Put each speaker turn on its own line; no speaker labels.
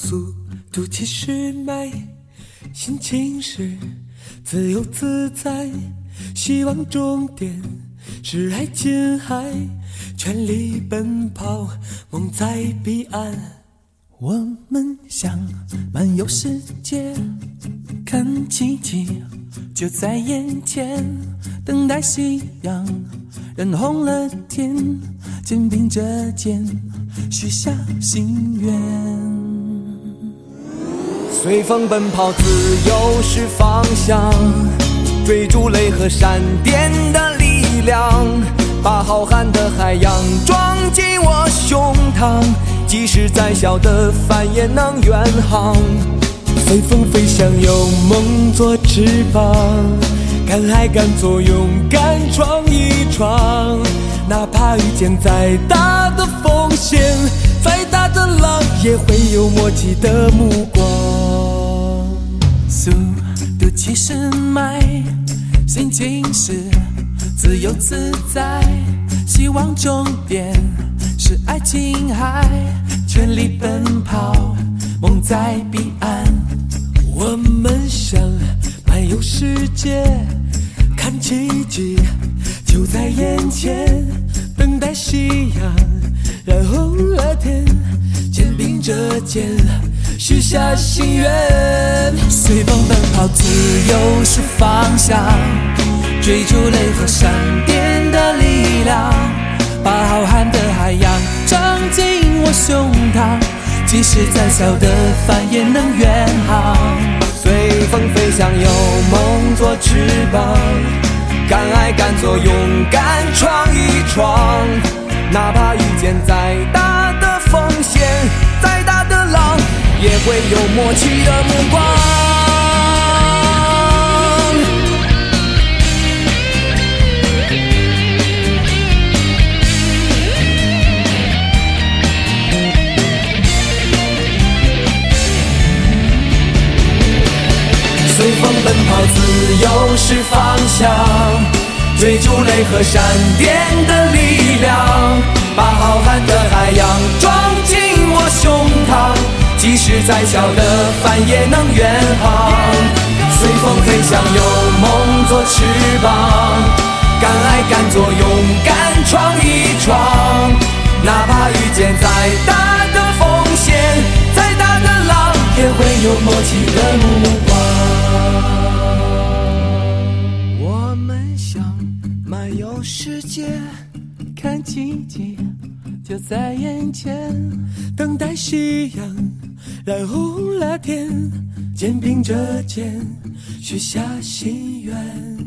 速度其实慢，心情是自由自在，希望终点是爱琴海，全力奔跑，梦在彼岸。我们想漫游世界，看奇迹就在眼前，等待夕阳染红了天，肩并着肩许下心愿。随风奔跑，自由是方向，追逐雷和闪电的力量，把浩瀚的海洋装进我胸膛，即使再小的帆也能远航。随风飞翔，有梦做翅膀，敢爱敢做，勇敢闯一闯，哪怕遇见再大的风险，再大的浪，也会有默契的目光。速度其实慢，心情是自由自在，希望终点是爱琴海，全力奔跑，梦在彼岸。我们想漫游世界，看奇迹就在眼前，等待夕阳染红了天，肩并着肩许下心愿。随风奔跑，自由是方向，追逐雷和闪电的力量，把浩瀚的海洋装进我胸膛，即使再小的帆也能远航。随风飞翔，有梦做翅膀，敢爱敢做，勇敢闯一闯，哪怕遇见再大的风险，再大的浪，也会有默契的目光。随风奔跑，自由是方向，追逐雷和闪电的力量，把浩瀚的海洋装进我胸膛，即使再小的帆也能远航。随风飞翔，有梦做翅膀，敢爱敢做，勇敢闯一闯，哪怕遇见再大的风险，再大的浪，也会有默契的目光。我们想漫游世界，看奇迹就在眼前，等待夕阳染红了天，肩并着肩许下心愿。